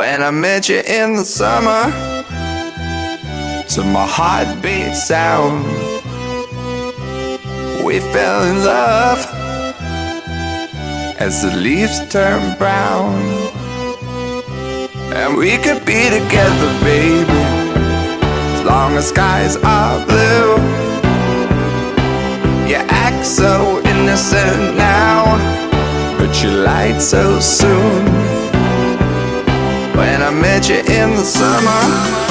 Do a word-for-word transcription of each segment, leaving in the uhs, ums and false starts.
When I met you in the summer, to my heartbeat sound, we fell in love as the leaves turn brown. And we could be together, baby, as long as skies are blue. You act so innocent now, but you lied so soon. When I met you in the summer,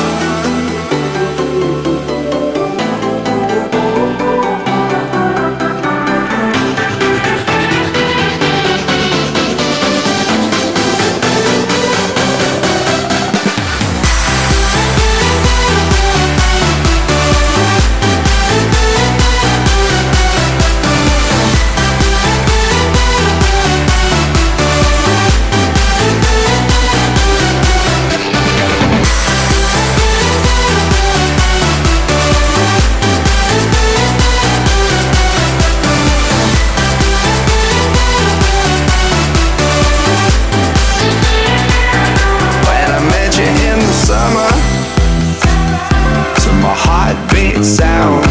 sound,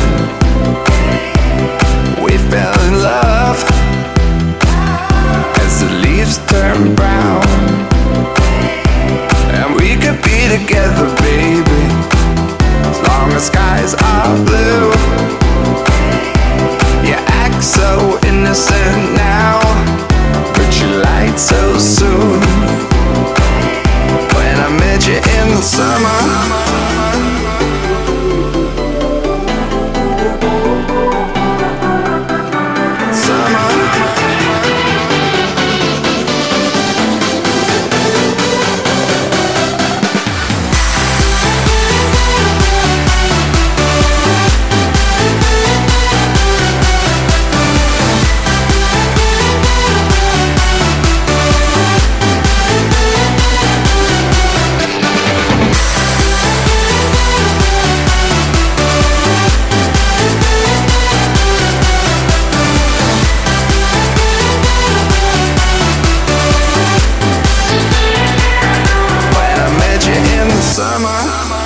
we fell in love as the leaves turn brown. And we could be together, baby, as long as skies are blue. You act so innocent now, but you lied so soon. When I met you in the summer, summer.